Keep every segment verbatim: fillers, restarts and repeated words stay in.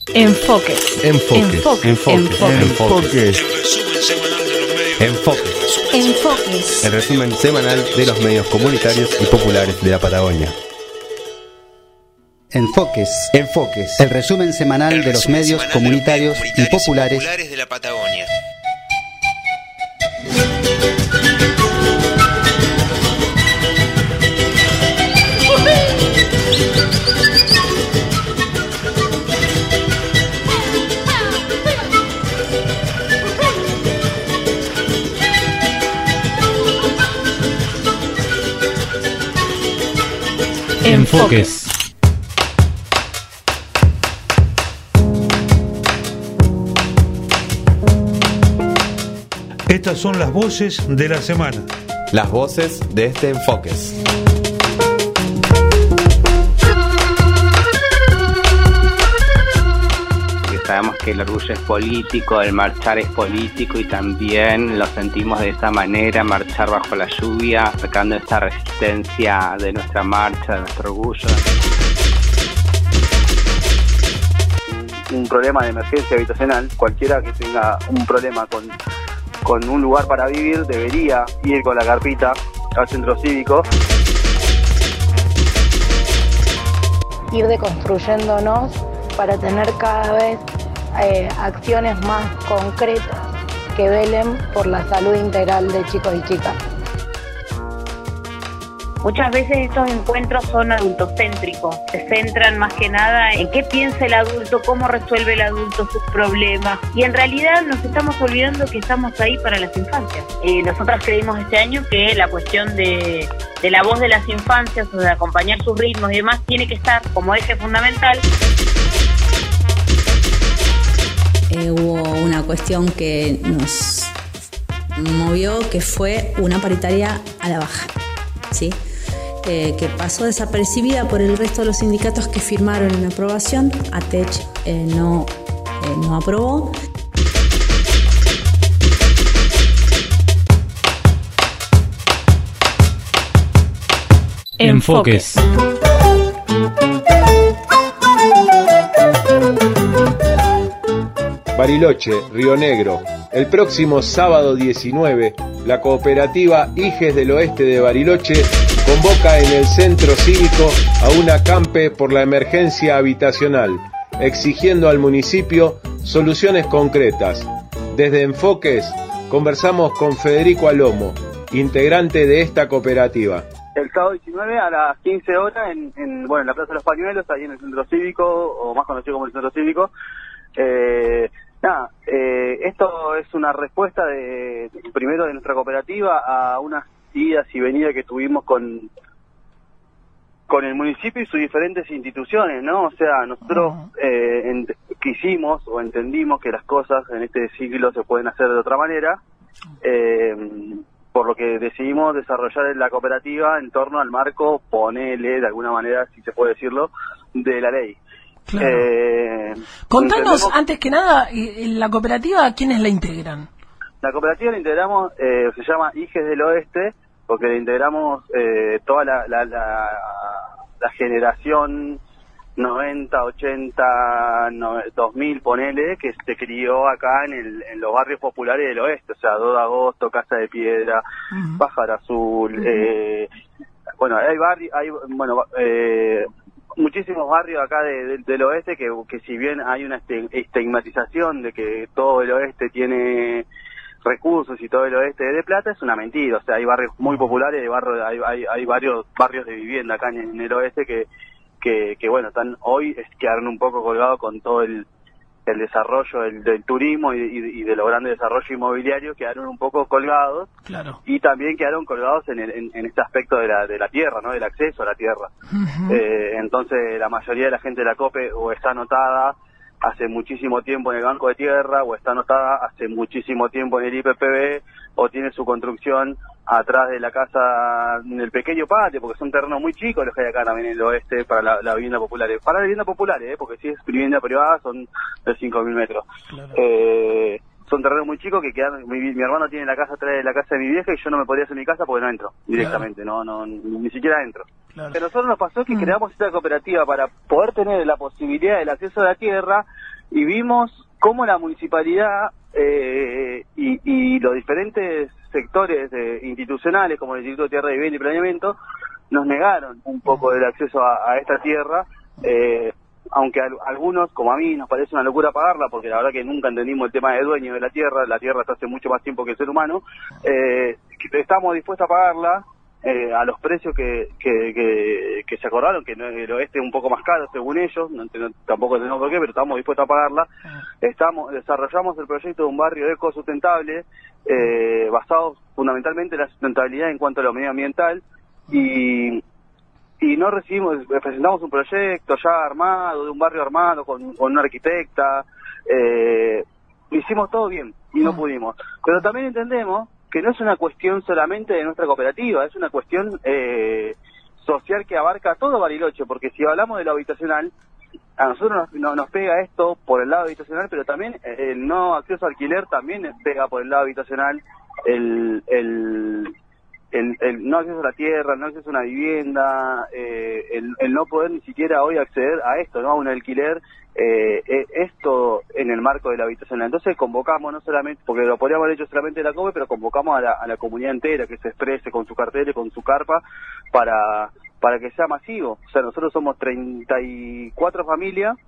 Enfoques. Enfoques. Enfoques. Enfoques. Enfoques. Enfoques. Enfoques. El resumen semanal de los medios comunitarios y populares de la Patagonia. Enfoques. Enfoques. El resumen semanal El de los resumen medios semanal comunitarios, de los medios y, comunitarios populares y populares de la Patagonia. Enfoques. Estas son las voces de la semana. Las voces de este Enfoques. Sabemos que el orgullo es político, el marchar es político y también lo sentimos de esa manera, marchar bajo la lluvia, sacando esta resistencia de nuestra marcha, de nuestro orgullo. Un problema de emergencia habitacional, cualquiera que tenga un problema con, con un lugar para vivir debería ir con la carpita al centro cívico. Ir deconstruyéndonos para tener cada vez eh, acciones más concretas que velen por la salud integral de chicos y chicas. Muchas veces estos encuentros son adultocéntricos, se centran más que nada en qué piensa el adulto, cómo resuelve el adulto sus problemas, y en realidad nos estamos olvidando que estamos ahí para las infancias. Eh, nosotros creímos este año que la cuestión de, de la voz de las infancias, o de acompañar sus ritmos y demás, tiene que estar como eje fundamental. Eh, hubo una cuestión que nos movió, que fue una paritaria a la baja, ¿sí? Eh, que pasó desapercibida por el resto de los sindicatos que firmaron en aprobación. ATECH eh, no, eh, no aprobó. Enfoques. Bariloche, Río Negro. El próximo sábado diecinueve, la cooperativa Hijes del Oeste de Bariloche convoca en el centro cívico a un acampe por la emergencia habitacional, exigiendo al municipio soluciones concretas. Desde Enfoques conversamos con Federico Alomo, integrante de esta cooperativa. El sábado diecinueve a las quince horas en, en, bueno, en la Plaza de los Pañuelos, ahí en el centro cívico, o más conocido como el centro cívico. Eh, nada, eh, esto es una respuesta de primero de nuestra cooperativa a unas idas y venidas que tuvimos con con el municipio y sus diferentes instituciones, ¿no? O sea, nosotros eh, ent- quisimos o entendimos que las cosas en este siglo se pueden hacer de otra manera, eh, por lo que decidimos desarrollar la cooperativa en torno al marco, ponele de alguna manera, si se puede decirlo, de la ley. Claro. Eh, Contanos, entendemos... antes que nada, la cooperativa, ¿quiénes la integran? La cooperativa la integramos, eh, se llama Hijes del Oeste, porque le integramos eh, toda la, la, la, la generación noventa, ochenta, dos mil, ponele, que se crió acá en, el, en los barrios populares del oeste, o sea, dos de agosto, Casa de Piedra, uh-huh. Pájaro Azul, uh-huh. eh, bueno, hay barrios, hay, bueno, eh, muchísimos barrios acá de, de, del oeste que, que si bien hay una estigmatización de que todo el oeste tiene recursos y todo el oeste de plata, es una mentira. O sea, hay barrios muy populares, hay, barrios, hay, hay, hay varios barrios de vivienda acá en, en el oeste que, que, que bueno, están hoy es, quedaron un poco colgados con todo el, el desarrollo del, del turismo y, y, y de los grandes desarrollos inmobiliarios, quedaron un poco colgados. Claro. Y también quedaron colgados en, el, en, en este aspecto de la, de la tierra, ¿no? Del acceso a la tierra. Uh-huh. Eh, entonces, la mayoría de la gente de la COPE o está anotada hace muchísimo tiempo en el Banco de Tierra, o está anotada hace muchísimo tiempo en el I P P B, o tiene su construcción atrás de la casa, en el pequeño patio, porque son terrenos muy chicos los que hay acá también en el oeste para la, la vivienda popular. Para la vivienda popular, ¿eh? Porque si es vivienda privada son de cinco mil metros. Claro. Eh, son terrenos muy chicos que quedan, mi, mi hermano tiene la casa atrás de la casa de mi vieja y yo no me podría hacer mi casa porque no entro directamente, claro. no, no, ni siquiera entro. Claro. Pero a nosotros nos pasó que mm. creamos esta cooperativa para poder tener la posibilidad del acceso a la tierra, y vimos cómo la municipalidad eh, y, y los diferentes sectores eh, institucionales, como el Instituto de Tierra y Vivienda y Planeamiento, nos negaron un poco del acceso a, a esta tierra, eh, aunque a algunos, como a mí, nos parece una locura pagarla, porque la verdad que nunca entendimos el tema de dueño de la tierra, la tierra está hace mucho más tiempo que el ser humano, eh, estamos dispuestos a pagarla eh, a los precios que, que, que, que se acordaron, que no, el oeste es un poco más caro según ellos, no, no, tampoco entendemos por qué, pero estamos dispuestos a pagarla. Estamos Desarrollamos el proyecto de un barrio ecosustentable, eh, basado fundamentalmente en la sustentabilidad en cuanto a lo medioambiental, y y no recibimos, presentamos un proyecto ya armado, de un barrio armado, con, con una arquitecta, eh, hicimos todo bien y no pudimos. Pero también entendemos que no es una cuestión solamente de nuestra cooperativa, es una cuestión eh, social que abarca todo Bariloche, porque si hablamos de lo habitacional, a nosotros nos, no, nos pega esto por el lado habitacional, pero también el no acceso a alquiler también pega por el lado habitacional, el... el El, el no acceso a la tierra, el no acceso a una vivienda, eh, el, el no poder ni siquiera hoy acceder a esto, ¿no? A un alquiler, eh, eh, esto en el marco de la habitación. Entonces convocamos no solamente, porque lo podríamos haber hecho solamente la COPE, pero convocamos a la, a la comunidad entera que se exprese con su cartel y con su carpa para, para que sea masivo. O sea, nosotros somos treinta y cuatro familias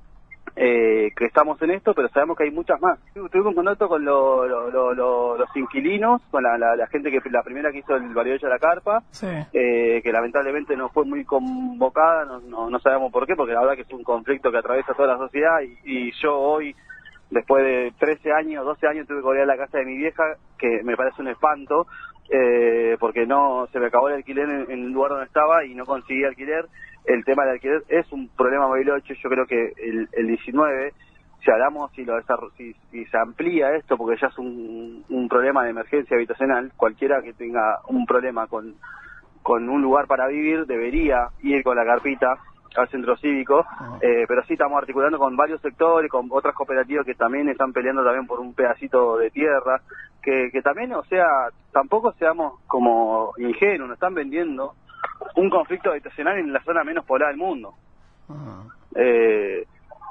Eh, que estamos en esto, pero sabemos que hay muchas más. Tuvimos contacto con lo, lo, lo, lo, los inquilinos, con la, la, la gente que la primera que hizo el Bariloche de la Carpa, Sí. eh, que lamentablemente no fue muy convocada, no, no, no sabemos por qué, porque la verdad que es un conflicto que atraviesa toda la sociedad, y, y yo hoy, después de trece años, doce años, tuve que volver a la casa de mi vieja, que me parece un espanto, eh, porque no se me acabó el alquiler en, en el lugar donde estaba y no conseguí alquiler. El tema del alquiler es un problema Bariloche. Yo creo que el, el diecinueve, si hablamos, si, lo si, si se amplía esto, porque ya es un, un problema de emergencia habitacional, cualquiera que tenga un problema con, con un lugar para vivir debería ir con la carpita al centro cívico, eh, pero sí estamos articulando con varios sectores, con otras cooperativas que también están peleando también por un pedacito de tierra, que, que también, o sea, tampoco seamos como ingenuos, nos están vendiendo un conflicto habitacional en la zona menos poblada del mundo. Eh,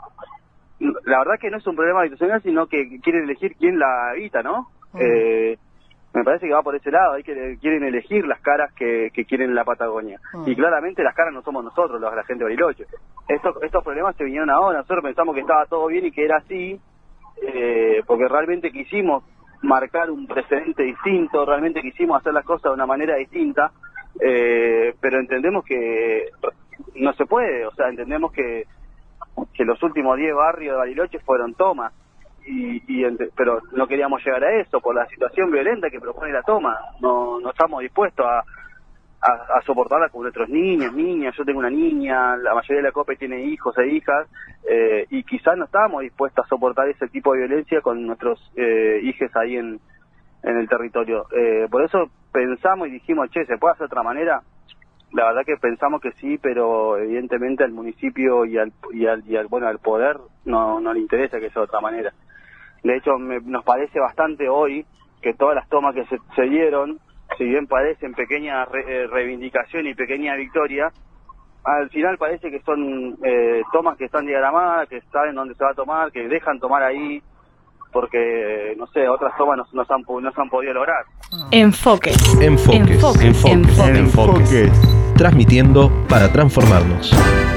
la verdad que no es un problema habitacional, sino que quieren elegir quién la habita, ¿no? Eh, me parece que va por ese lado, hay que quieren elegir las caras que, que quieren la Patagonia. Y claramente las caras no somos nosotros, la gente de Bariloche. Estos, estos problemas se vinieron ahora, nosotros pensamos que estaba todo bien y que era así, eh, porque realmente quisimos marcar un precedente distinto, realmente quisimos hacer las cosas de una manera distinta, eh, pero entendemos que no se puede, o sea, entendemos que, que los últimos diez barrios de Bariloche fueron tomas, y, y pero no queríamos llegar a eso por la situación violenta que propone la toma. No, no estamos dispuestos a, a, a soportarla con nuestros niños, niñas. Yo tengo una niña, la mayoría de la COPE tiene hijos e hijas, eh, y quizás no estábamos dispuestos a soportar ese tipo de violencia con nuestros eh, hijos ahí en, en el territorio. Eh, por eso pensamos y dijimos, che, ¿se puede hacer de otra manera? La verdad que pensamos que sí, pero evidentemente al municipio y al, y al, y al bueno, al poder no, no le interesa que sea de otra manera. De hecho, me, nos parece bastante hoy que todas las tomas que se, se dieron, si bien parecen pequeña re, eh, reivindicación y pequeña victoria, al final parece que son eh, tomas que están diagramadas, que saben dónde se va a tomar, que dejan tomar ahí, porque, no sé, otras tomas no, no, se, han, no se han podido lograr. Enfoques. Enfoques. Enfoques. Enfoques. Enfoques. Enfoques. Transmitiendo para transformarnos.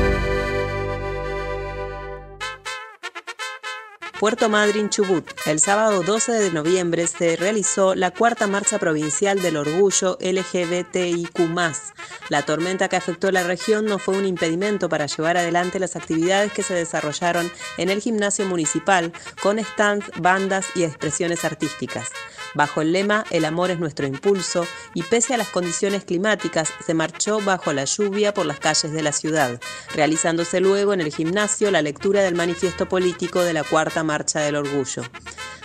Puerto Madryn, Chubut. El sábado doce de noviembre se realizó la cuarta marcha provincial del orgullo L G B T I Q más. La tormenta que afectó la región no fue un impedimento para llevar adelante las actividades que se desarrollaron en el gimnasio municipal, con stands, bandas y expresiones artísticas. Bajo el lema "El amor es nuestro impulso", y pese a las condiciones climáticas, se marchó bajo la lluvia por las calles de la ciudad, realizándose luego en el gimnasio la lectura del manifiesto político de la cuarta marcha del orgullo.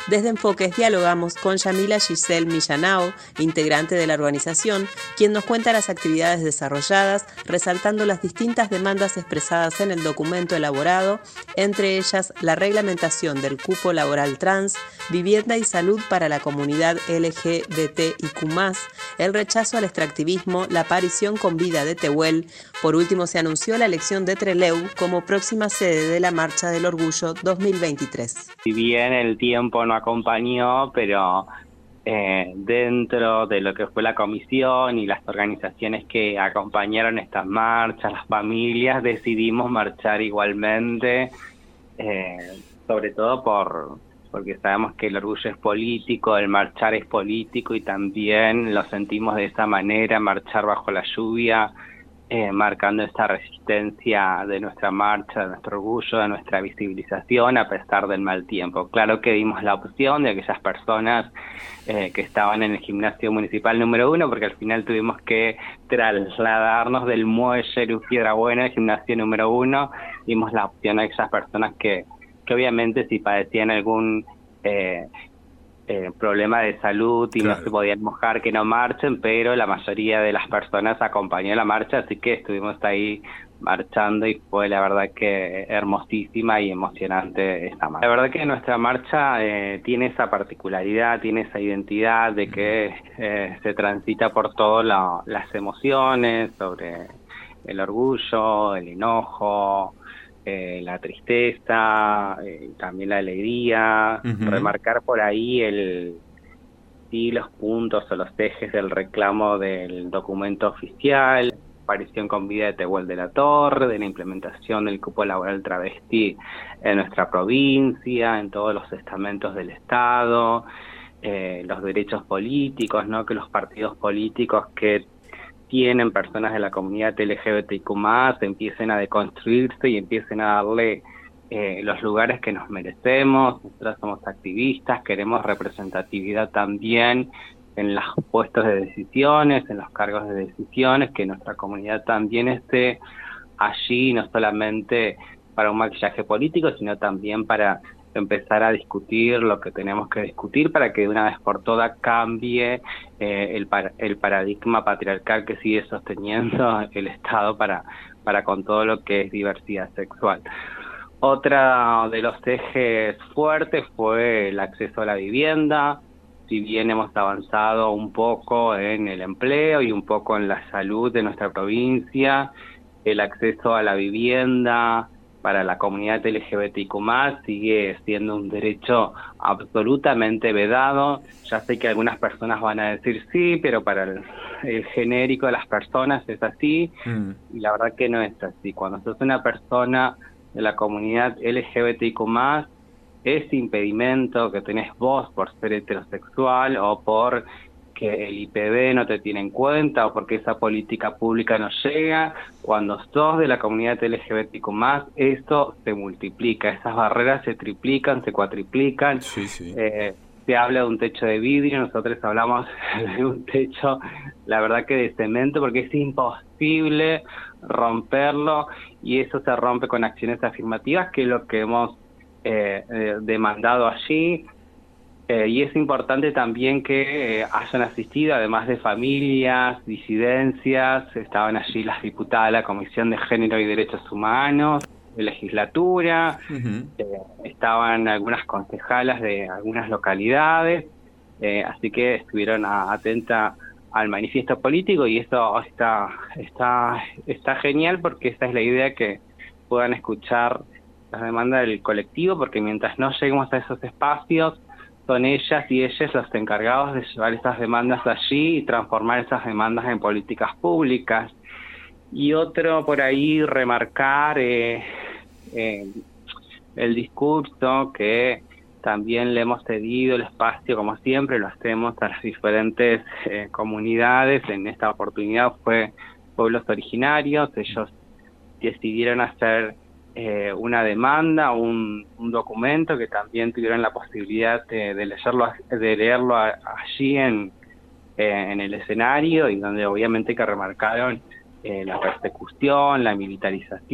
Desde Enfoques dialogamos con Yamila Giselle Millanao, integrante de la organización, quien nos cuenta las actividades desarrolladas, resaltando las distintas demandas expresadas en el documento elaborado, entre ellas la reglamentación del cupo laboral trans, vivienda y salud para la comunidad L G B T I Q más, el rechazo al extractivismo, la aparición con vida de Tehuel. Por último, se anunció la elección de Trelew como próxima sede de la Marcha del Orgullo dos mil veintitrés. Si bien el tiempo no acompañó, pero eh, dentro de lo que fue la comisión y las organizaciones que acompañaron estas marchas, las familias, decidimos marchar igualmente, eh, sobre todo por porque sabemos que el orgullo es político, el marchar es político y también lo sentimos de esa manera, marchar bajo la lluvia, Eh, marcando esta resistencia de nuestra marcha, de nuestro orgullo, de nuestra visibilización a pesar del mal tiempo. Claro que dimos la opción de aquellas personas eh, que estaban en el gimnasio municipal número uno, porque al final tuvimos que trasladarnos del muelle Luz Piedrabuena al gimnasio número uno, dimos la opción a aquellas personas que, que obviamente si padecían algún eh, Eh, problema de salud y claro, no se podían mojar, que no marchen, pero la mayoría de las personas acompañó la marcha, así que estuvimos ahí marchando y fue la verdad que hermosísima y emocionante esta marcha. La verdad que nuestra marcha eh, tiene esa particularidad, tiene esa identidad de que eh, se transita por todas la, las emociones sobre el orgullo, el enojo, Eh, la tristeza, eh, también la alegría, uh-huh. remarcar por ahí el sí los puntos o los ejes del reclamo del documento oficial, aparición con vida de Tehuel de la Torre, de la implementación del cupo laboral travesti en nuestra provincia, en todos los estamentos del Estado, eh, los derechos políticos, ¿no? Que los partidos políticos que tienen personas de la comunidad L G B T I Q más, empiecen a deconstruirse y empiecen a darle eh, los lugares que nos merecemos. Nosotros somos activistas, queremos representatividad también en los puestos de decisiones, en los cargos de decisiones, que nuestra comunidad también esté allí, no solamente para un maquillaje político, sino también para empezar a discutir lo que tenemos que discutir para que de una vez por todas cambie eh, el, par el paradigma patriarcal que sigue sosteniendo el Estado para, para con todo lo que es diversidad sexual. Otra de los ejes fuertes fue el acceso a la vivienda. Si bien hemos avanzado un poco en el empleo y un poco en la salud de nuestra provincia, el acceso a la vivienda para la comunidad L G B T I Q más sigue siendo un derecho absolutamente vedado. Ya sé que algunas personas van a decir sí, pero para el, el genérico de las personas es así, mm. y la verdad que no es así. Cuando sos una persona de la comunidad L G B T I Q más, ese impedimento que tenés vos por ser heterosexual o por que el I P B no te tiene en cuenta o porque esa política pública no llega, cuando sos de la comunidad L G B T I Q más, eso se multiplica, esas barreras se triplican, se cuatriplican, sí, sí. Eh, se habla de un techo de vidrio, nosotros hablamos de un techo, la verdad que de cemento, porque es imposible romperlo y eso se rompe con acciones afirmativas, que es lo que hemos eh, eh, demandado allí. Eh, y es importante también que eh, hayan asistido, además de familias, disidencias, estaban allí las diputadas de la Comisión de Género y Derechos Humanos, de legislatura, uh-huh. eh, estaban algunas concejalas de algunas localidades, eh, así que estuvieron a, atenta al manifiesto político y esto está, está, está genial porque esta es la idea, que puedan escuchar las demandas del colectivo, porque mientras no lleguemos a esos espacios, son ellas y ellos los encargados de llevar esas demandas allí y transformar esas demandas en políticas públicas. Y otro por ahí, remarcar eh, eh, el discurso que también le hemos cedido el espacio, como siempre lo hacemos, a las diferentes eh, comunidades. En esta oportunidad fue pueblos originarios, ellos decidieron hacer Eh, una demanda, un, un documento que también tuvieron la posibilidad de, de leerlo, de leerlo a, allí en, eh, en el escenario, y donde obviamente que remarcaron eh, la persecución, la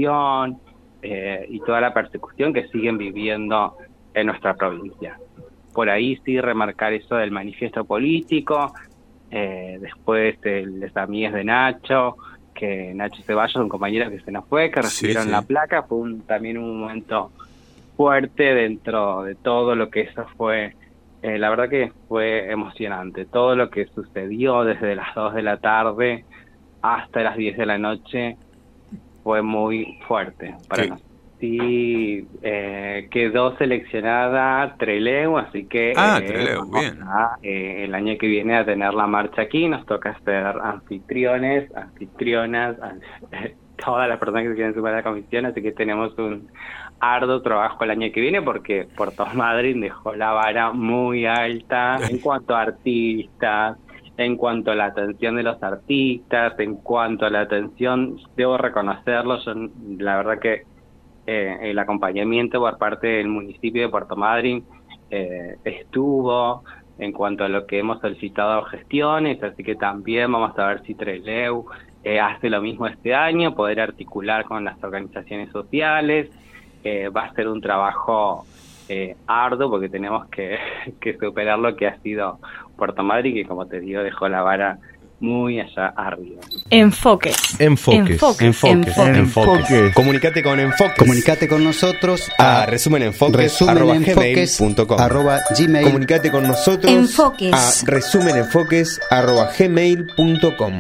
militarización eh, y toda la persecución que siguen viviendo en nuestra provincia. por ahí sí remarcar eso del manifiesto político, eh, después el, las amigas de Nacho, que Nacho Ceballos, un compañero que se nos fue, que recibieron sí, sí. la placa, fue un, también un momento fuerte dentro de todo lo que eso fue, eh, la verdad que fue emocionante, todo lo que sucedió desde las dos de la tarde hasta las diez de la noche fue muy fuerte para sí. nosotros. Sí, eh, quedó seleccionada Trelew, así que ah, eh, Trelew, vamos bien. A, eh, el año que viene a tener la marcha aquí, nos toca ser anfitriones, anfitrionas, eh, todas las personas que se quieren sumar a la comisión, así que tenemos un arduo trabajo el año que viene porque Puerto Madryn dejó la vara muy alta en cuanto a artistas, en cuanto a la atención de los artistas, en cuanto a la atención, debo reconocerlo, yo la verdad que Eh, el acompañamiento por parte del municipio de Puerto Madryn eh, estuvo en cuanto a lo que hemos solicitado gestiones, así que también vamos a ver si Trelew eh, hace lo mismo este año, poder articular con las organizaciones sociales, eh, va a ser un trabajo eh, arduo porque tenemos que, que superar lo que ha sido Puerto Madryn, que como te digo dejó la vara muy allá arriba. Enfoques. Enfoques. Enfoques. Enfoques. Enfoques. Enfoques. Comunicate con Enfoques. Comunicate con nosotros a, a resumenenfoques resumen arroba enfoques, gmail punto com. Arroba gmail. Comunicate con nosotros Enfoques. a resumenenfoques arroba gmail punto com.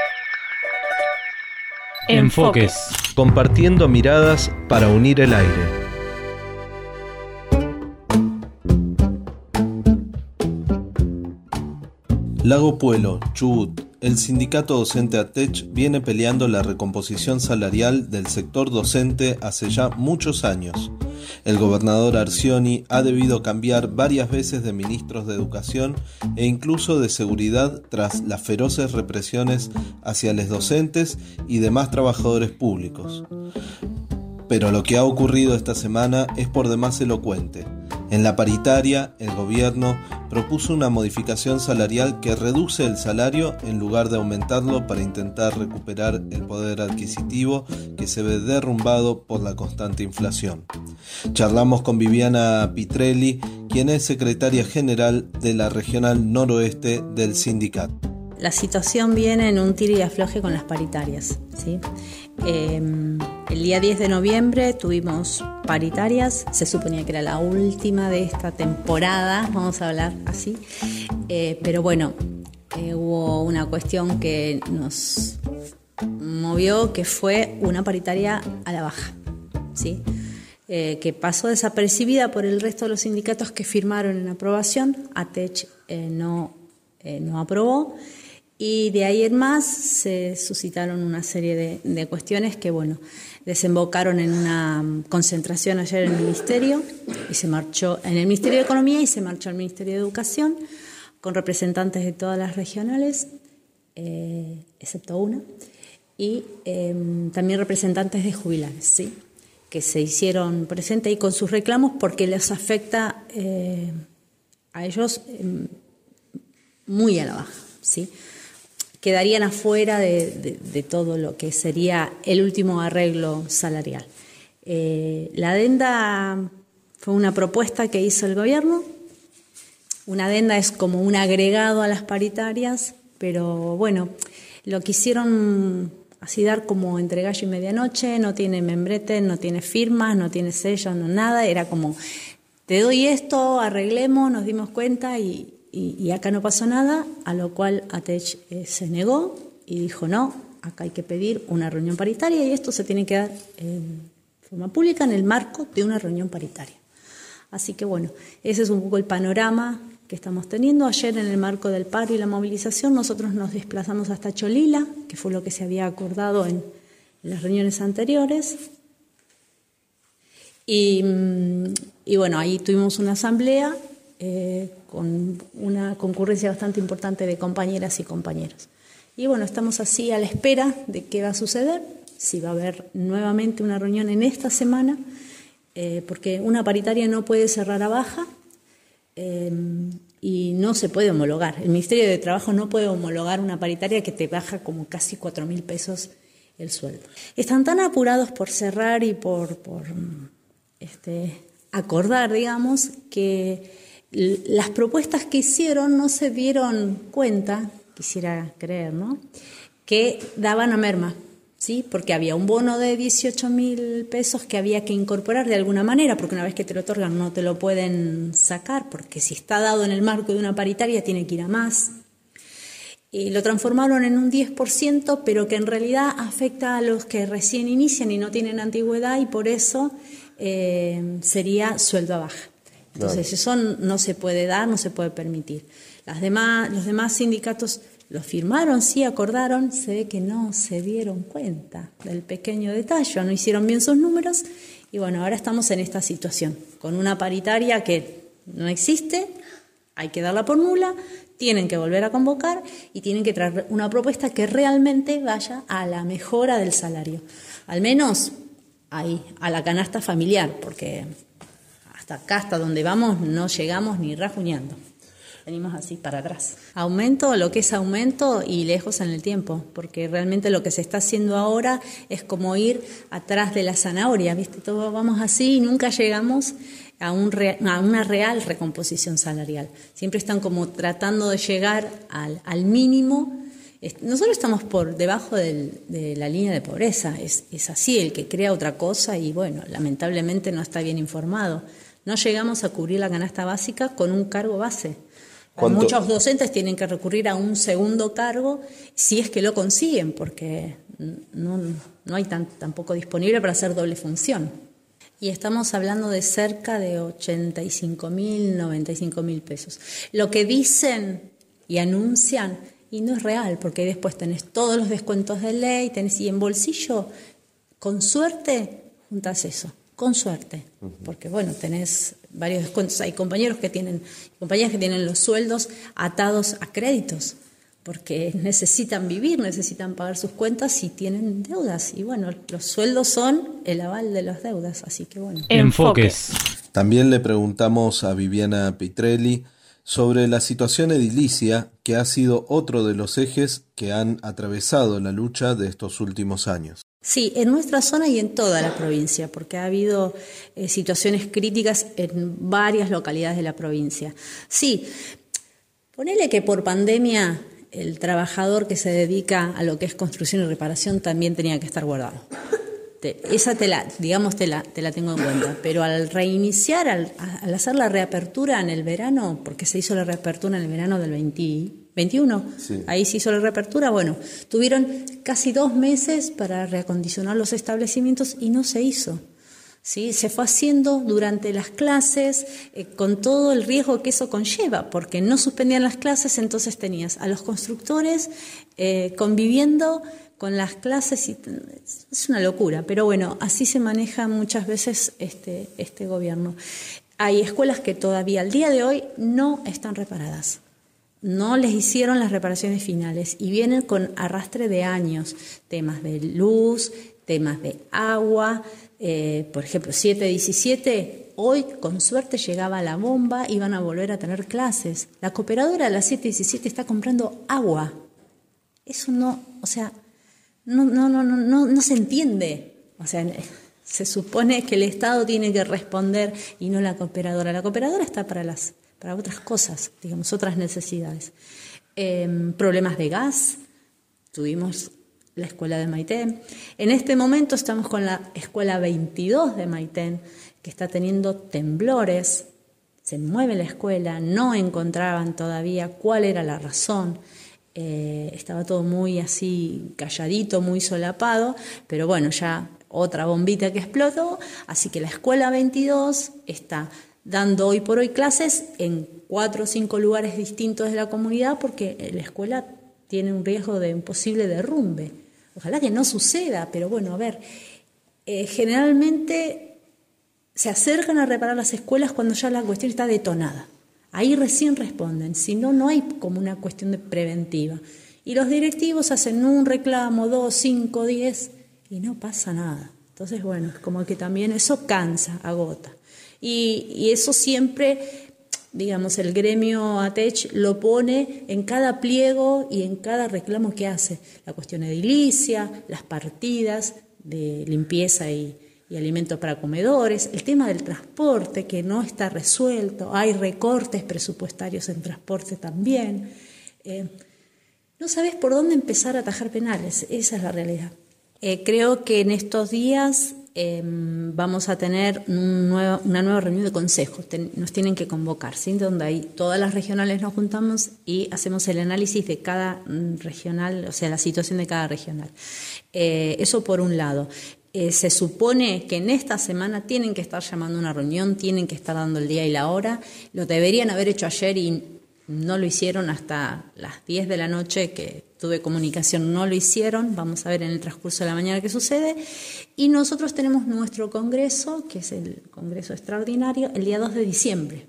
Enfoques. Compartiendo miradas para unir el aire. Lago Puelo, Chubut. El sindicato docente ATECH viene peleando la recomposición salarial del sector docente hace ya muchos años. El gobernador Arcioni ha debido cambiar varias veces de ministros de educación e incluso de seguridad tras las feroces represiones hacia los docentes y demás trabajadores públicos. Pero lo que ha ocurrido esta semana es por demás elocuente. En la paritaria, el gobierno propuso una modificación salarial que reduce el salario en lugar de aumentarlo para intentar recuperar el poder adquisitivo que se ve derrumbado por la constante inflación. Charlamos con Viviana Pitrelli, quien es secretaria general de la Regional Noroeste del sindicato. La situación viene en un tiro y afloje con las paritarias, ¿sí? Eh, el día diez de noviembre tuvimos paritarias, se suponía que era la última de esta temporada, vamos a hablar así, eh, pero bueno, eh, hubo una cuestión que nos movió, que fue una paritaria a la baja, ¿sí? Eh, que pasó desapercibida por el resto de los sindicatos que firmaron en aprobación. ATECH eh, no, eh, no aprobó. Y de ahí en más se suscitaron una serie de, de cuestiones que, bueno, desembocaron en una concentración ayer en el Ministerio, y se marchó en el Ministerio de Economía y se marchó al Ministerio de Educación, con representantes de todas las regionales, eh, excepto una, y eh, también representantes de jubilares, ¿sí?, que se hicieron presentes y con sus reclamos porque les afecta eh, a ellos eh, muy a la baja, ¿sí? Quedarían afuera de, de, de todo lo que sería el último arreglo salarial. Eh, la adenda fue una propuesta que hizo el gobierno. Una adenda es como un agregado a las paritarias, pero bueno, lo quisieron así dar como entre gallo y medianoche, no tiene membrete, no tiene firmas, no tiene sello, no nada, era como, te doy esto, arreglemos, nos dimos cuenta y... Y, y acá no pasó nada, a lo cual ATECH eh, se negó y dijo no, acá hay que pedir una reunión paritaria y esto se tiene que dar en forma pública en el marco de una reunión paritaria. Así que bueno, ese es un poco el panorama que estamos teniendo. Ayer en el marco del paro y la movilización nosotros nos desplazamos hasta Cholila, que fue lo que se había acordado en, en las reuniones anteriores. Y, y bueno, ahí tuvimos una asamblea Eh, con una concurrencia bastante importante de compañeras y compañeros. Y bueno, estamos así a la espera de qué va a suceder, si va a haber nuevamente una reunión en esta semana, eh, porque una paritaria no puede cerrar a baja eh, y no se puede homologar. El Ministerio de Trabajo no puede homologar una paritaria que te baja como casi cuatro mil pesos el sueldo. Están tan apurados por cerrar y por, por este, acordar, digamos, que las propuestas que hicieron no se dieron cuenta, quisiera creer, ¿no?, que daban a merma, ¿sí? Porque había un bono de dieciocho mil pesos que había que incorporar de alguna manera, porque una vez que te lo otorgan no te lo pueden sacar, porque si está dado en el marco de una paritaria tiene que ir a más. Y lo transformaron en un diez por ciento, pero que en realidad afecta a los que recién inician y no tienen antigüedad, y por eso eh, sería sueldo a baja. Entonces, claro, eso no se puede dar, no se puede permitir. Las demás, los demás sindicatos lo firmaron, sí, acordaron, se ve que no se dieron cuenta del pequeño detalle, no hicieron bien sus números, y bueno, ahora estamos en esta situación, con una paritaria que no existe, hay que darla por nula, tienen que volver a convocar y tienen que traer una propuesta que realmente vaya a la mejora del salario, al menos ahí, a la canasta familiar, porque hasta acá, hasta donde vamos, no llegamos ni rajuñando. Venimos así para atrás. Aumento, lo que es aumento y lejos en el tiempo, porque realmente lo que se está haciendo ahora es como ir atrás de la zanahoria, ¿viste? Todos vamos así y nunca llegamos a, un re, a una real recomposición salarial. Siempre están como tratando de llegar al, al mínimo. Nosotros estamos por debajo del, de la línea de pobreza, es, es así, el que crea otra cosa y bueno, lamentablemente no está bien informado. No llegamos a cubrir la canasta básica con un cargo base. ¿Cuánto? Muchos docentes tienen que recurrir a un segundo cargo si es que lo consiguen, porque no, no hay tan, tampoco disponible para hacer doble función. Y estamos hablando de cerca de ochenta y cinco mil, noventa y cinco mil pesos. Lo que dicen y anuncian, y no es real, porque después tenés todos los descuentos de ley, tenés, y en bolsillo, con suerte, juntas eso. Con suerte, porque bueno, tenés varios descuentos. Hay compañeros que tienen, compañeras que tienen los sueldos atados a créditos, porque necesitan vivir, necesitan pagar sus cuentas y tienen deudas. Y bueno, los sueldos son el aval de las deudas, así que bueno. Enfoques. También le preguntamos a Viviana Pitrelli sobre la situación edilicia, que ha sido otro de los ejes que han atravesado la lucha de estos últimos años. Sí, en nuestra zona y en toda la provincia, porque ha habido eh, situaciones críticas en varias localidades de la provincia. Sí, ponele que por pandemia el trabajador que se dedica a lo que es construcción y reparación también tenía que estar guardado. Te, esa te la, digamos, te la, te la tengo en cuenta, pero al reiniciar, al, al hacer la reapertura en el verano, porque se hizo la reapertura en el verano del veinte, veintiuno, sí. Ahí se hizo la reapertura, bueno, tuvieron casi dos meses para reacondicionar los establecimientos y no se hizo. ¿Sí? Se fue haciendo durante las clases eh, con todo el riesgo que eso conlleva, porque no suspendían las clases, entonces tenías a los constructores eh, conviviendo con las clases y es una locura, pero bueno, así se maneja muchas veces este, este gobierno. Hay escuelas que todavía al día de hoy no están reparadas. No les hicieron las reparaciones finales y vienen con arrastre de años, temas de luz, temas de agua, eh, por ejemplo, siete diecisiete, hoy con suerte llegaba la bomba y van a volver a tener clases. La cooperadora de la siete diecisiete está comprando agua. Eso no, o sea, no, no, no, no, no, no se entiende. O sea, se supone que el Estado tiene que responder y no la cooperadora. La cooperadora está para las para otras cosas, digamos, otras necesidades. Eh, problemas de gas, tuvimos la escuela de Maitén. En este momento estamos con la escuela veintidós de Maitén, que está teniendo temblores, se mueve la escuela, no encontraban todavía cuál era la razón, eh, estaba todo muy así calladito, muy solapado, pero bueno, ya otra bombita que explotó, así que la escuela veintidós está dando hoy por hoy clases en cuatro o cinco lugares distintos de la comunidad porque la escuela tiene un riesgo de un posible derrumbe. Ojalá que no suceda, pero bueno, a ver, eh, generalmente se acercan a reparar las escuelas cuando ya la cuestión está detonada. Ahí recién responden, si no, no hay como una cuestión de preventiva. Y los directivos hacen un reclamo, dos, cinco, diez, y no pasa nada. Entonces, bueno, es como que también eso cansa, agota. Y, y eso siempre, digamos, el gremio A T E C H lo pone en cada pliego y en cada reclamo que hace. La cuestión edilicia, las partidas de limpieza y, y alimentos para comedores, el tema del transporte que no está resuelto, hay recortes presupuestarios en transporte también. Eh, no sabes por dónde empezar a atajar penales, esa es la realidad. Eh, creo que en estos días eh, vamos a tener un nuevo, una nueva reunión de consejo, Ten, nos tienen que convocar, ¿sí? Donde ahí todas las regionales nos juntamos y hacemos el análisis de cada regional, o sea, la situación de cada regional. Eh, eso por un lado. Eh, se supone que en esta semana tienen que estar llamando una reunión, tienen que estar dando el día y la hora, lo deberían haber hecho ayer y no lo hicieron hasta las diez de la noche que tuve comunicación, no lo hicieron, vamos a ver en el transcurso de la mañana qué sucede. Y nosotros tenemos nuestro congreso, que es el congreso extraordinario, el día dos de diciembre.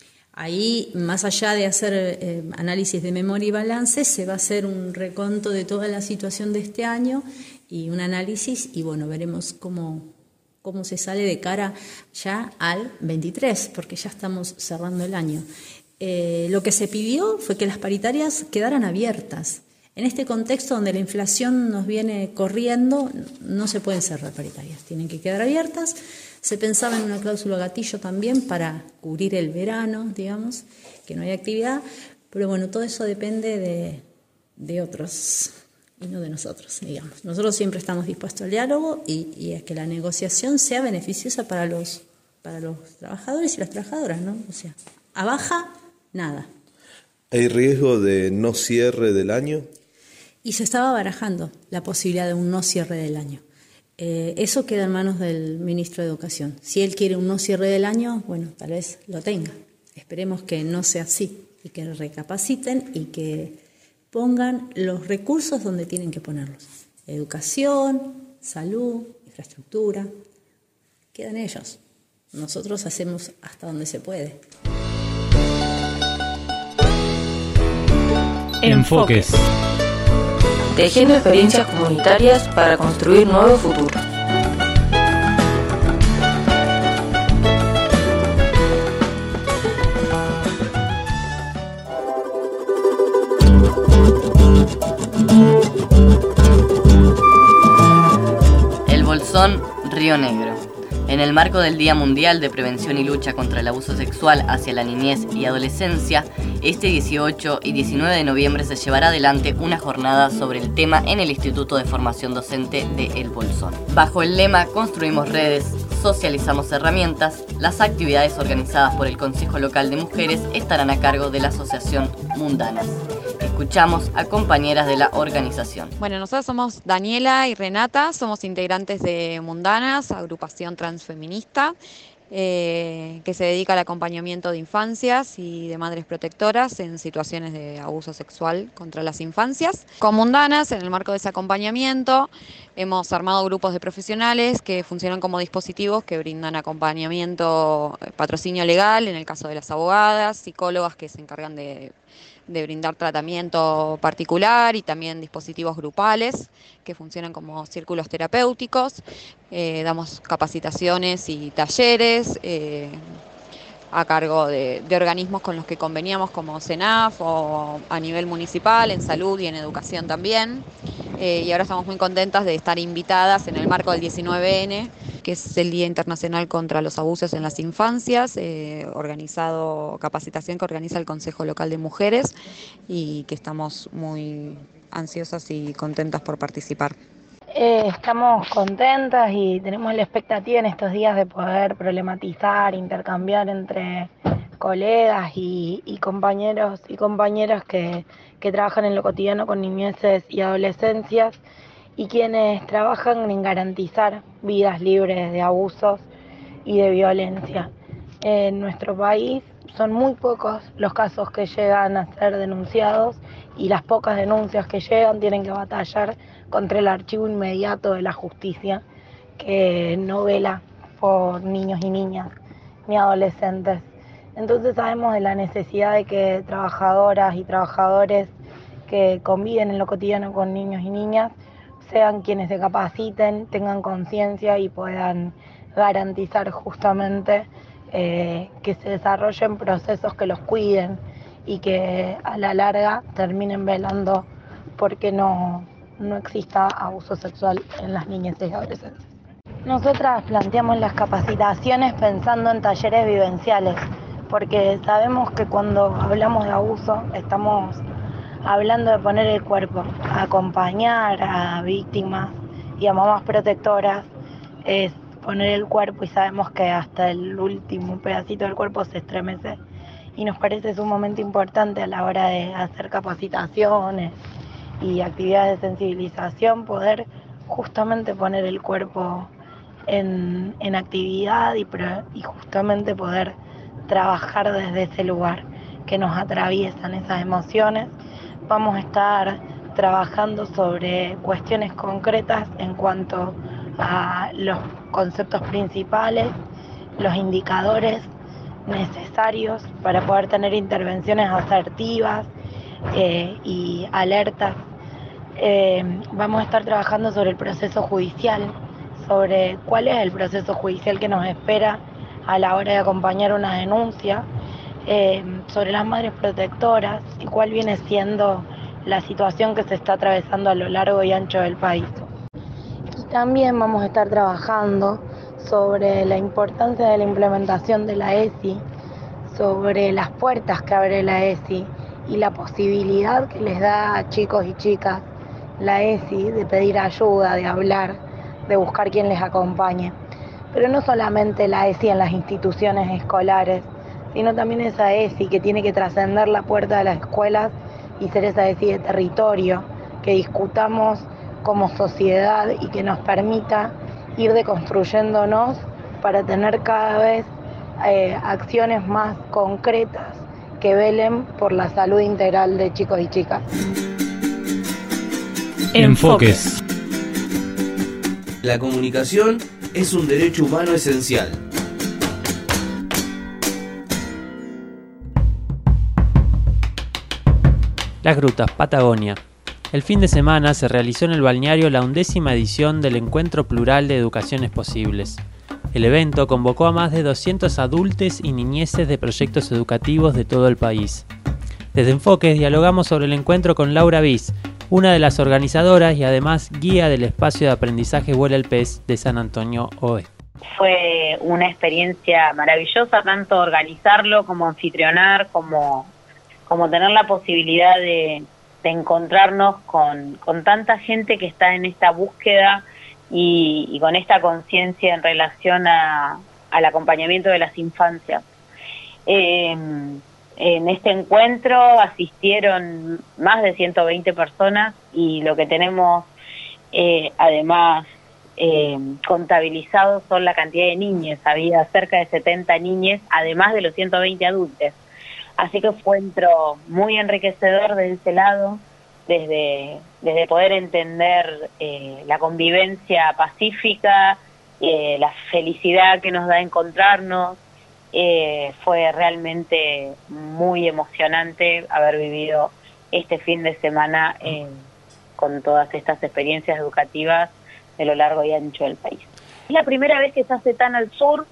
Ahí, más allá de hacer eh, análisis de memoria y balance, se va a hacer un reconto de toda la situación de este año y un análisis, y bueno, veremos cómo, cómo se sale de cara ya al veintitrés, porque ya estamos cerrando el año. Eh, lo que se pidió fue que las paritarias quedaran abiertas. En este contexto donde la inflación nos viene corriendo, no se pueden cerrar paritarias, tienen que quedar abiertas. Se pensaba en una cláusula gatillo también para cubrir el verano, digamos, que no hay actividad, pero bueno, todo eso depende de, de otros y no de nosotros, digamos. Nosotros siempre estamos dispuestos al diálogo y, y a que la negociación sea beneficiosa para los, para los trabajadores y las trabajadoras, ¿no? O sea, a baja, nada. ¿Hay riesgo de no cierre del año? Y se estaba barajando la posibilidad de un no cierre del año. Eh, eso queda en manos del ministro de Educación. Si él quiere un no cierre del año, bueno, tal vez lo tenga. Esperemos que no sea así y que recapaciten y que pongan los recursos donde tienen que ponerlos. Educación, salud, infraestructura, quedan ellos. Nosotros hacemos hasta donde se puede. Enfoques. Tejiendo experiencias comunitarias para construir nuevos futuros. El Bolsón, Río Negro. En el marco del Día Mundial de Prevención y Lucha contra el Abuso Sexual hacia la Niñez y Adolescencia, este dieciocho y diecinueve de noviembre se llevará adelante una jornada sobre el tema en el Instituto de Formación Docente de El Bolsón. Bajo el lema Construimos redes, socializamos herramientas, las actividades organizadas por el Consejo Local de Mujeres estarán a cargo de la Asociación Mundanas. Escuchamos a compañeras de la organización. Bueno, nosotros somos Daniela y Renata, somos integrantes de Mundanas, agrupación transfeminista, eh, que se dedica al acompañamiento de infancias y de madres protectoras en situaciones de abuso sexual contra las infancias. Con Mundanas, en el marco de ese acompañamiento, hemos armado grupos de profesionales que funcionan como dispositivos que brindan acompañamiento, patrocinio legal, en el caso de las abogadas, psicólogas que se encargan de de brindar tratamiento particular y también dispositivos grupales que funcionan como círculos terapéuticos. Eh, damos capacitaciones y talleres eh, a cargo de, de organismos con los que conveníamos como CENAF o a nivel municipal, en salud y en educación también. Eh, y ahora estamos muy contentas de estar invitadas en el marco del diecinueve ene, que es el Día Internacional contra los Abusos en las Infancias, eh, organizado, capacitación que organiza el Consejo Local de Mujeres y que estamos muy ansiosas y contentas por participar. Eh, estamos contentas y tenemos la expectativa en estos días de poder problematizar, intercambiar entre colegas y, y compañeros y compañeras que, que trabajan en lo cotidiano con niñeces y adolescencias y quienes trabajan en garantizar vidas libres de abusos y de violencia. En nuestro país son muy pocos los casos que llegan a ser denunciados y las pocas denuncias que llegan tienen que batallar contra el archivo inmediato de la justicia que no vela por niños y niñas ni adolescentes. Entonces sabemos de la necesidad de que trabajadoras y trabajadores que conviven en lo cotidiano con niños y niñas sean quienes se capaciten, tengan conciencia y puedan garantizar justamente eh, que se desarrollen procesos que los cuiden y que a la larga terminen velando porque no, no exista abuso sexual en las niñas y adolescentes. Nosotras planteamos las capacitaciones pensando en talleres vivenciales, porque sabemos que cuando hablamos de abuso estamos hablando de poner el cuerpo, acompañar a víctimas y a mamás protectoras, es poner el cuerpo y sabemos que hasta el último pedacito del cuerpo se estremece y nos parece sumamente importante a la hora de hacer capacitaciones y actividades de sensibilización poder justamente poner el cuerpo en, en actividad y, y justamente poder trabajar desde ese lugar que nos atraviesan esas emociones. Vamos a estar trabajando sobre cuestiones concretas en cuanto a los conceptos principales, los indicadores necesarios para poder tener intervenciones asertivas eh, y alertas. Eh, vamos a estar trabajando sobre el proceso judicial, sobre cuál es el proceso judicial que nos espera a la hora de acompañar una denuncia, eh, sobre las madres protectoras y cuál viene siendo la situación que se está atravesando a lo largo y ancho del país. Y también vamos a estar trabajando sobre la importancia de la implementación de la E S I, sobre las puertas que abre la E S I y la posibilidad que les da a chicos y chicas la E S I de pedir ayuda, de hablar, de buscar quien les acompañe. Pero no solamente la E S I en las instituciones escolares, sino también esa E S I que tiene que trascender la puerta de las escuelas y ser esa E S I de territorio, que discutamos como sociedad y que nos permita ir deconstruyéndonos para tener cada vez eh, acciones más concretas que velen por la salud integral de chicos y chicas. Enfoques. La comunicación es un derecho humano esencial. Las Grutas, Patagonia. El fin de semana se realizó en el balneario la undécima edición del Encuentro Plural de Educaciones Posibles. El evento convocó a más de doscientos adultos y niñeces de proyectos educativos de todo el país. Desde Enfoques dialogamos sobre el encuentro con Laura Bis, una de las organizadoras y además guía del espacio de aprendizaje Vuela el Pez de San Antonio Oeste. Fue una experiencia maravillosa, tanto organizarlo como anfitrionar, como, como tener la posibilidad de, de encontrarnos con, con tanta gente que está en esta búsqueda y, y con esta conciencia en relación a, al acompañamiento de las infancias. Eh, En este encuentro asistieron más de ciento veinte personas y lo que tenemos eh, además eh, contabilizado son la cantidad de niñas. Había cerca de setenta niñas, además de los ciento veinte adultos. Así que fue un encuentro muy enriquecedor desde ese lado, desde, desde poder entender eh, la convivencia pacífica, eh, la felicidad que nos da encontrarnos. Eh, fue realmente muy emocionante haber vivido este fin de semana eh, con todas estas experiencias educativas de lo largo y ancho del país. Es la primera vez que se hace tan al sur,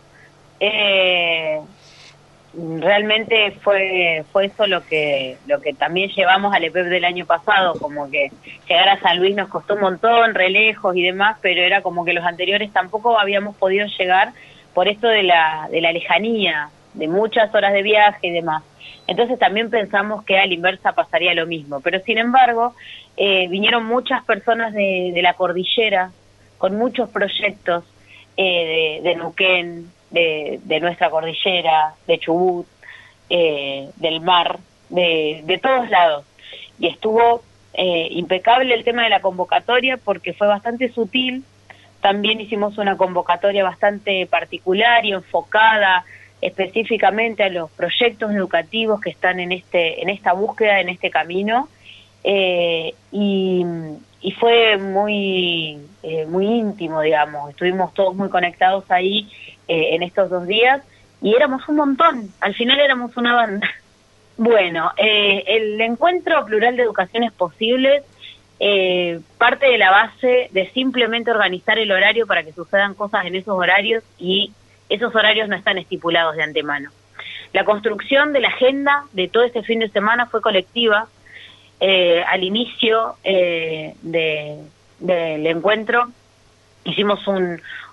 eh, realmente fue fue eso lo que lo que también llevamos al E P E P del año pasado, como que llegar a San Luis nos costó un montón, re lejos y demás, pero era como que los anteriores tampoco habíamos podido llegar por esto de la de la lejanía, de muchas horas de viaje y demás. Entonces también pensamos que a la inversa pasaría lo mismo, pero sin embargo eh, vinieron muchas personas de, de la cordillera con muchos proyectos eh, de, de Neuquén, de, de nuestra cordillera, de Chubut, eh, del mar, de, de todos lados. Y estuvo eh, impecable el tema de la convocatoria porque fue bastante sutil. También hicimos una convocatoria bastante particular y enfocada específicamente a los proyectos educativos que están en este en esta búsqueda, en este camino, eh, y, y fue muy eh, muy íntimo, digamos. Estuvimos todos muy conectados ahí eh, en estos dos días y éramos un montón, al final éramos una banda. Bueno, eh, el Encuentro Plural de Educaciones Posibles Eh, parte de la base de simplemente organizar el horario para que sucedan cosas en esos horarios y esos horarios no están estipulados de antemano. La construcción de la agenda de todo este fin de semana fue colectiva. Eh, al inicio eh, de, del encuentro hicimos un,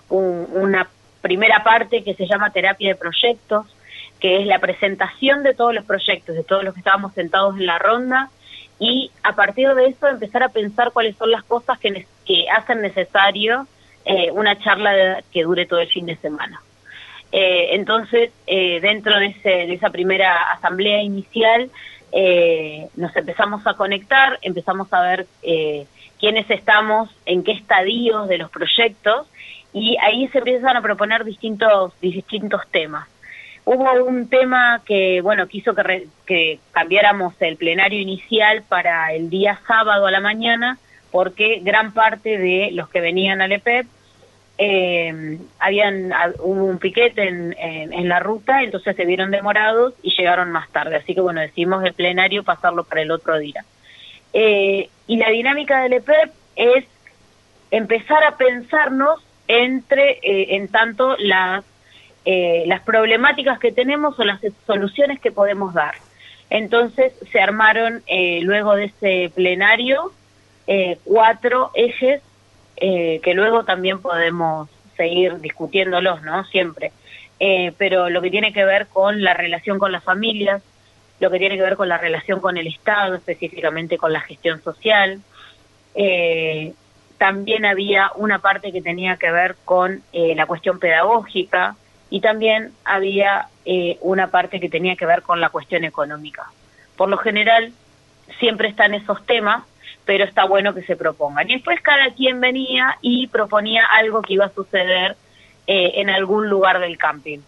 un, una primera parte que se llama terapia de proyectos, que es la presentación de todos los proyectos, de todos los que estábamos sentados en la ronda, y a partir de eso empezar a pensar cuáles son las cosas que, que hacen necesario eh, una charla de, que dure todo el fin de semana. Eh, entonces, eh, dentro de, ese, de esa primera asamblea inicial, eh, nos empezamos a conectar, empezamos a ver eh, quiénes estamos, en qué estadios de los proyectos, y ahí se empiezan a proponer distintos, distintos temas. Hubo un tema que, bueno, quiso que, re, que cambiáramos el plenario inicial para el día sábado a la mañana, porque gran parte de los que venían al E P E P eh, habían hubo un piquete en, en, en la ruta, entonces se vieron demorados y llegaron más tarde. Así que, bueno, decidimos el plenario pasarlo para el otro día. Eh, y la dinámica del E P E P es empezar a pensarnos entre, eh, en tanto, las Eh, las problemáticas que tenemos o las soluciones que podemos dar. Entonces se armaron eh, luego de ese plenario eh, cuatro ejes eh, que luego también podemos seguir discutiéndolos, ¿no? Siempre. Eh, pero lo que tiene que ver con la relación con las familias, lo que tiene que ver con la relación con el Estado, específicamente con la gestión social. Eh, también había una parte que tenía que ver con eh, la cuestión pedagógica, y también había eh, una parte que tenía que ver con la cuestión económica. Por lo general, siempre están esos temas, pero está bueno que se propongan. Y después cada quien venía y proponía algo que iba a suceder eh, en algún lugar del camping.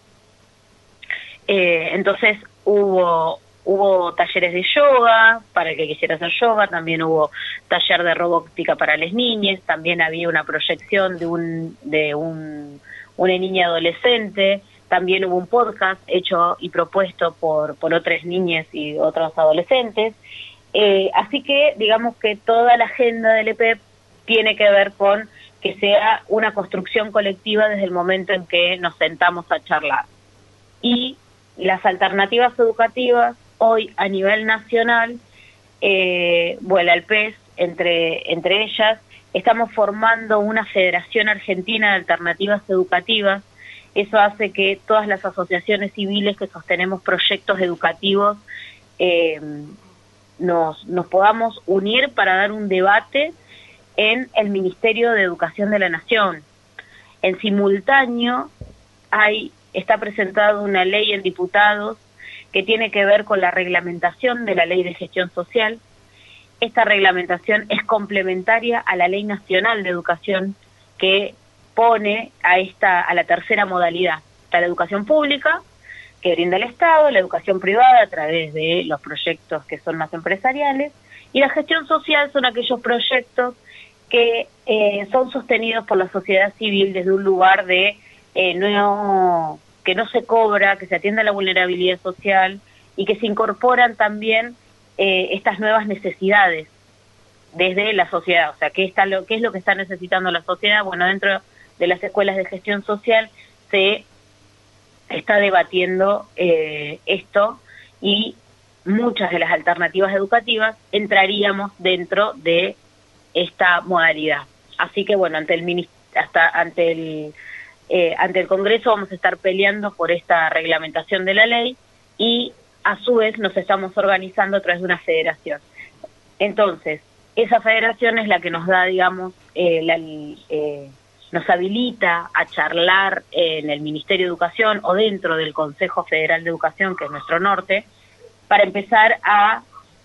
Eh, entonces hubo, hubo talleres de yoga, para el que quisiera hacer yoga, también hubo taller de robótica para las niñas, también había una proyección de un... de un una niña adolescente, también hubo un podcast hecho y propuesto por, por otras niñas y otros adolescentes, eh, así que digamos que toda la agenda del E P E P tiene que ver con que sea una construcción colectiva desde el momento en que nos sentamos a charlar. Y las alternativas educativas hoy a nivel nacional, eh, vuela el pez, entre, entre ellas, estamos formando una Federación Argentina de Alternativas Educativas. Eso hace que todas las asociaciones civiles que sostenemos proyectos educativos eh, nos, nos podamos unir para dar un debate en el Ministerio de Educación de la Nación. En simultáneo hay está presentada una ley en diputados que tiene que ver con la reglamentación de la Ley de Gestión Social. Esta reglamentación es complementaria a la Ley Nacional de Educación que pone a esta a la tercera modalidad. Está la educación pública, que brinda el Estado, la educación privada a través de los proyectos que son más empresariales, y la gestión social son aquellos proyectos que eh, son sostenidos por la sociedad civil desde un lugar de eh, no que no se cobra, que se atiende a la vulnerabilidad social y que se incorporan también Eh, estas nuevas necesidades desde la sociedad. O sea, ¿qué, está lo, ¿qué es lo que está necesitando la sociedad? Bueno, dentro de las escuelas de gestión social se está debatiendo eh, esto, y muchas de las alternativas educativas entraríamos dentro de esta modalidad. Así que, bueno, ante el hasta ante el eh, ante el Congreso vamos a estar peleando por esta reglamentación de la ley, y a su vez nos estamos organizando a través de una federación. Entonces, esa federación es la que nos da, digamos, eh, la, eh, nos habilita a charlar en el Ministerio de Educación o dentro del Consejo Federal de Educación, que es nuestro norte, para empezar a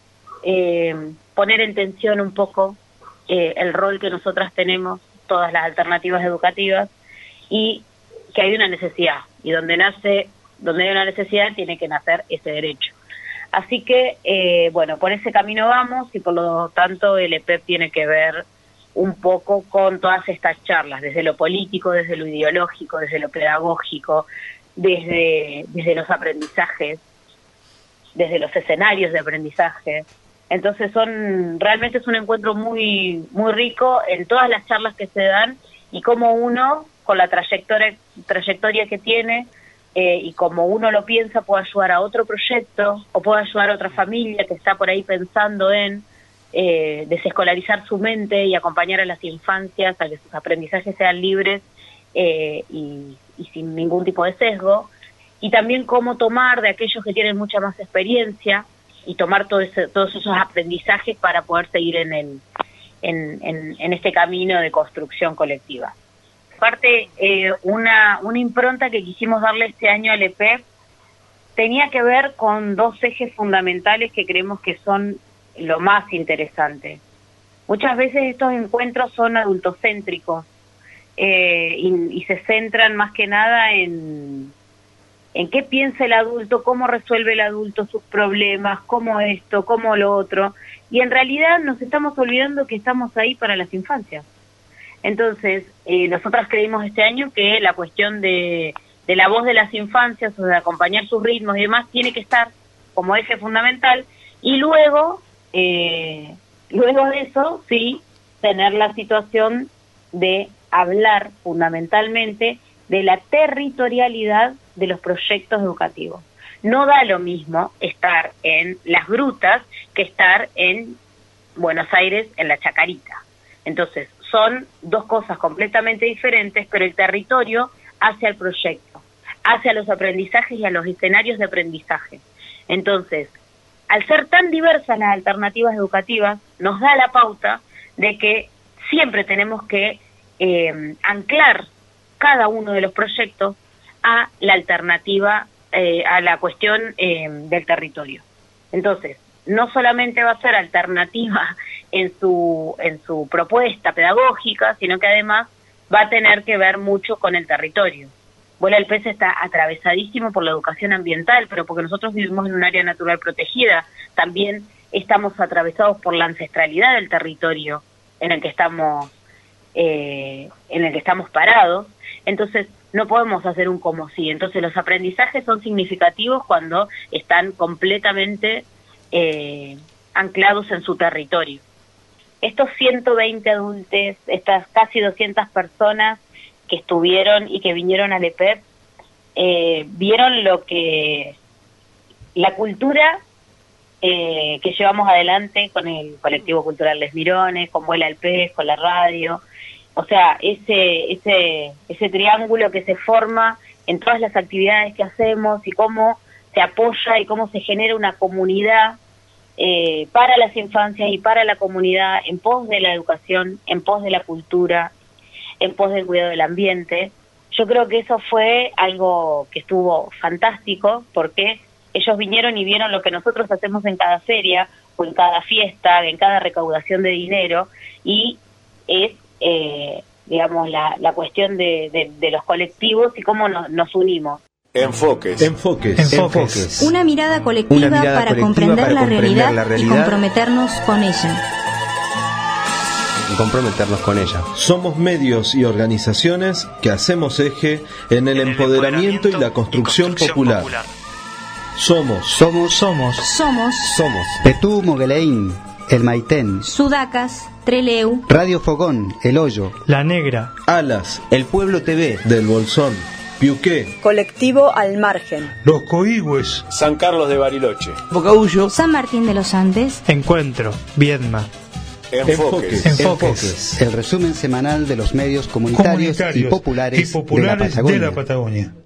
eh, poner en tensión un poco eh, el rol que nosotras tenemos, todas las alternativas educativas, y que hay una necesidad, y donde nace donde hay una necesidad tiene que nacer ese derecho. Así que, eh, bueno, por ese camino vamos, y por lo tanto el E P E P tiene que ver un poco con todas estas charlas, desde lo político, desde lo ideológico, desde lo pedagógico, desde, desde los aprendizajes, desde los escenarios de aprendizaje. Entonces son realmente es un encuentro muy, muy rico en todas las charlas que se dan, y cómo uno, con la trayectoria, trayectoria que tiene, Eh, y como uno lo piensa, puede ayudar a otro proyecto o puede ayudar a otra familia que está por ahí pensando en eh, desescolarizar su mente y acompañar a las infancias a que sus aprendizajes sean libres eh, y, y sin ningún tipo de sesgo, y también cómo tomar de aquellos que tienen mucha más experiencia y tomar todo ese, todos esos aprendizajes para poder seguir en, el, en, en, en este camino de construcción colectiva. Aparte, eh, una, una impronta que quisimos darle este año al E P E P tenía que ver con dos ejes fundamentales que creemos que son lo más interesante. Muchas veces estos encuentros son adultocéntricos eh, y, y se centran más que nada en, en qué piensa el adulto, cómo resuelve el adulto sus problemas, cómo esto, cómo lo otro, y en realidad nos estamos olvidando que estamos ahí para las infancias. Entonces, eh, nosotras creímos este año que la cuestión de, de la voz de las infancias, o de acompañar sus ritmos y demás, tiene que estar como eje fundamental, y luego, eh, luego de eso, sí, tener la situación de hablar fundamentalmente de la territorialidad de los proyectos educativos. No da lo mismo estar en Las Grutas que estar en Buenos Aires, en la Chacarita. Entonces, son dos cosas completamente diferentes, pero el territorio hacia el proyecto, hacia los aprendizajes y a los escenarios de aprendizaje. Entonces, al ser tan diversas las alternativas educativas, nos da la pauta de que siempre tenemos que eh, anclar cada uno de los proyectos a la alternativa, eh, a la cuestión eh, del territorio. Entonces, no solamente va a ser alternativa en su en su propuesta pedagógica, sino que además va a tener que ver mucho con el territorio. Vuela el Pez está atravesadísimo por la educación ambiental, pero porque nosotros vivimos en un área natural protegida, también estamos atravesados por la ancestralidad del territorio en el que estamos eh, en el que estamos parados. Entonces no podemos hacer un como si. Entonces los aprendizajes son significativos cuando están completamente eh, anclados en su territorio. Estos ciento veinte adultos, estas casi doscientas personas que estuvieron y que vinieron al E P E P, eh, vieron lo que la cultura eh, que llevamos adelante con el colectivo cultural Les Mirones, con Vuela el Pez, con la radio, o sea, ese ese ese triángulo que se forma en todas las actividades que hacemos y cómo se apoya y cómo se genera una comunidad eh, para las infancias y para la comunidad en pos de la educación, en pos de la cultura, en pos del cuidado del ambiente. Yo creo que eso fue algo que estuvo fantástico, porque ellos vinieron y vieron lo que nosotros hacemos en cada feria, o en cada fiesta, en cada recaudación de dinero, y es, eh, digamos, la, la cuestión de, de, de los colectivos y cómo nos, nos unimos. Enfoques. Enfoques. Enfoques. Una mirada colectiva, Una mirada para, colectiva comprender, para la comprender realidad la realidad y comprometernos con ella. Y comprometernos con ella. Somos medios y organizaciones que hacemos eje en el, en el empoderamiento, empoderamiento y la construcción, y construcción popular. popular. Somos. Somos. Somos. Somos. Somos. Petú Mogueleín, El Maitén, Sudacas, Treleu, Radio Fogón, El Hoyo, La Negra, Alas, El Pueblo T V, Del Bolsón, Piuqué, Colectivo Al Margen, Los Coigües, San Carlos de Bariloche, Bocaullo, San Martín de los Andes, Encuentro, Viedma. Enfoques. Enfoques. Enfoques. El resumen semanal de los medios comunitarios, comunitarios y populares, y populares de la Patagonia. De la Patagonia.